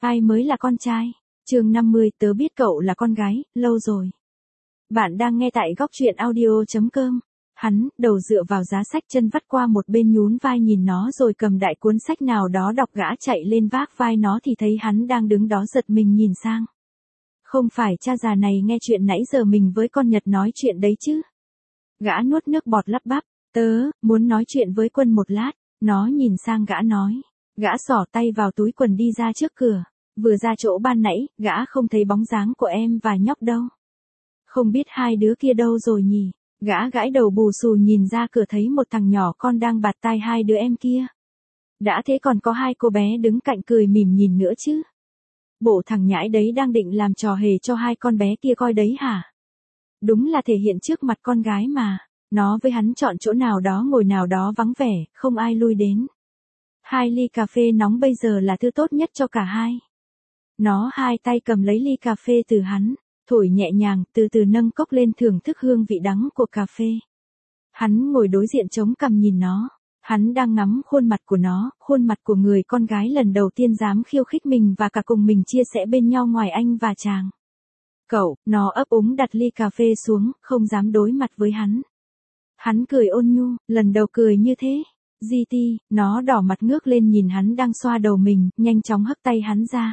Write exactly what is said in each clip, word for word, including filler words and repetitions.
Ai mới là con trai? Chương năm mươi, tớ biết cậu là con gái, lâu rồi. Bạn đang nghe tại góc truyện audio chấm com. Hắn, đầu dựa vào giá sách, chân vắt qua một bên, nhún vai nhìn nó rồi cầm đại cuốn sách nào đó đọc. Gã chạy lên vác vai nó thì thấy hắn đang đứng đó, giật mình nhìn sang. Không phải cha già này nghe chuyện nãy giờ mình với con Nhật nói chuyện đấy chứ? Gã nuốt nước bọt lắp bắp, tớ, muốn nói chuyện với Quân một lát. Nó nhìn sang gã nói. Gã xỏ tay vào túi quần đi ra trước cửa. Vừa ra chỗ ban nãy, gã không thấy bóng dáng của em và nhóc đâu. Không biết hai đứa kia đâu rồi nhỉ? Gã gãi đầu bù xù nhìn ra cửa thấy một thằng nhỏ con đang bạt tai hai đứa em kia. Đã thế còn có hai cô bé đứng cạnh cười mỉm nhìn nữa chứ. Bộ thằng nhãi đấy đang định làm trò hề cho hai con bé kia coi đấy hả? Đúng là thể hiện trước mặt con gái mà. Nó với hắn chọn chỗ nào đó ngồi nào đó vắng vẻ, không ai lui đến. Hai ly cà phê nóng bây giờ là thứ tốt nhất cho cả hai. Nó hai tay cầm lấy ly cà phê từ hắn, thổi nhẹ nhàng, từ từ nâng cốc lên thưởng thức hương vị đắng của cà phê. Hắn ngồi đối diện chống cằm nhìn nó. Hắn đang ngắm khuôn mặt của nó, khuôn mặt của người con gái lần đầu tiên dám khiêu khích mình và cả cùng mình chia sẻ bên nhau ngoài anh và chàng. Cậu, nó ấp úng đặt ly cà phê xuống, không dám đối mặt với hắn. Hắn cười ôn nhu, lần đầu cười như thế. giê tê, nó đỏ mặt ngước lên nhìn hắn đang xoa đầu mình, nhanh chóng hất tay hắn ra.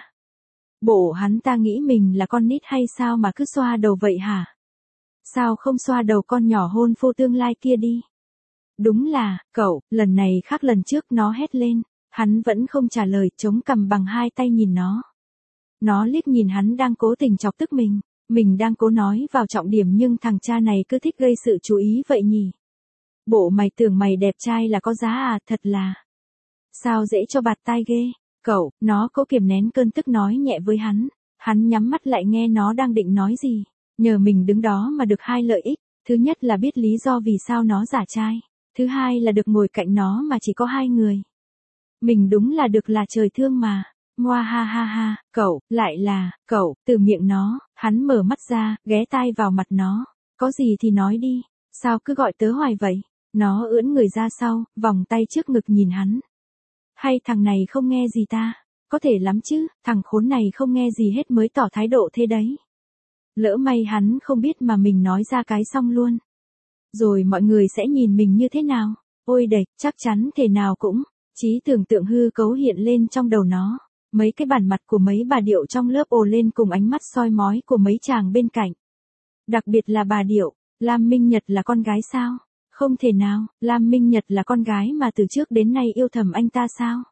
Bộ hắn ta nghĩ mình là con nít hay sao mà cứ xoa đầu vậy hả? Sao không xoa đầu con nhỏ hôn phu tương lai kia đi? Đúng là, cậu, lần này khác lần trước, nó hét lên. Hắn vẫn không trả lời, chống cằm bằng hai tay nhìn nó. Nó liếc nhìn hắn đang cố tình chọc tức mình. Mình đang cố nói vào trọng điểm nhưng thằng cha này cứ thích gây sự chú ý vậy nhỉ? Bộ mày tưởng mày đẹp trai là có giá à, thật là. Sao dễ cho bạt tai ghê. Cậu, nó cố kiềm nén cơn tức nói nhẹ với hắn. Hắn nhắm mắt lại nghe nó đang định nói gì. Nhờ mình đứng đó mà được hai lợi ích. Thứ nhất là biết lý do vì sao nó giả trai. Thứ hai là được ngồi cạnh nó mà chỉ có hai người. Mình đúng là được là trời thương mà. Ngoa ha ha ha, cậu, lại là, cậu, từ miệng nó, hắn mở mắt ra, ghé tai vào mặt nó. Có gì thì nói đi, sao cứ gọi tớ hoài vậy? Nó ưỡn người ra sau, vòng tay trước ngực nhìn hắn. Hay thằng này không nghe gì ta? Có thể lắm chứ, thằng khốn này không nghe gì hết mới tỏ thái độ thế đấy. Lỡ may hắn không biết mà mình nói ra cái xong luôn. Rồi mọi người sẽ nhìn mình như thế nào? Ôi đệch, chắc chắn thể nào cũng. Trí tưởng tượng hư cấu hiện lên trong đầu nó. Mấy cái bản mặt của mấy bà điệu trong lớp ồ lên cùng ánh mắt soi mói của mấy chàng bên cạnh. Đặc biệt là bà điệu, Lam Minh Nhật là con gái sao? Không thể nào, Lam Minh Nhật là con gái mà từ trước đến nay yêu thầm anh ta sao?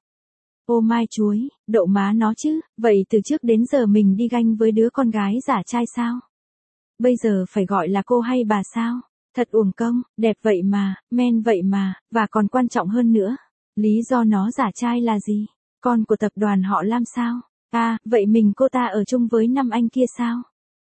Ô mai chuối, đậu má nó chứ, vậy từ trước đến giờ mình đi ganh với đứa con gái giả trai sao? Bây giờ phải gọi là cô hay bà sao? Thật uổng công, đẹp vậy mà, men vậy mà, và còn quan trọng hơn nữa. Lý do nó giả trai là gì? Con của tập đoàn họ Lam sao? À, vậy mình cô ta ở chung với năm anh kia sao?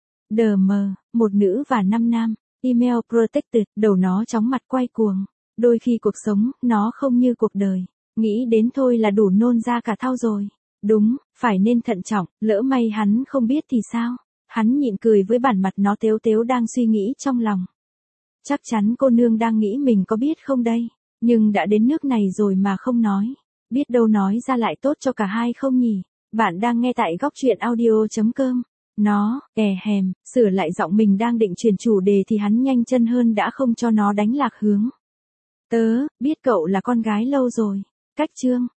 Đờ mờ, một nữ và năm nam. Email protected, đầu nó chóng mặt quay cuồng. Đôi khi cuộc sống, nó không như cuộc đời. Nghĩ đến thôi là đủ nôn ra cả thau rồi. Đúng, phải nên thận trọng, lỡ may hắn không biết thì sao? Hắn nhịn cười với bản mặt nó tếu tếu đang suy nghĩ trong lòng. Chắc chắn cô nương đang nghĩ mình có biết không đây? Nhưng đã đến nước này rồi mà không nói. Biết đâu nói ra lại tốt cho cả hai không nhỉ? Bạn đang nghe tại góc truyện audio chấm com. Nó, è hèm, sửa lại giọng mình đang định chuyển chủ đề thì hắn nhanh chân hơn đã không cho nó đánh lạc hướng. Tớ, biết cậu là con gái lâu rồi. Cách chương.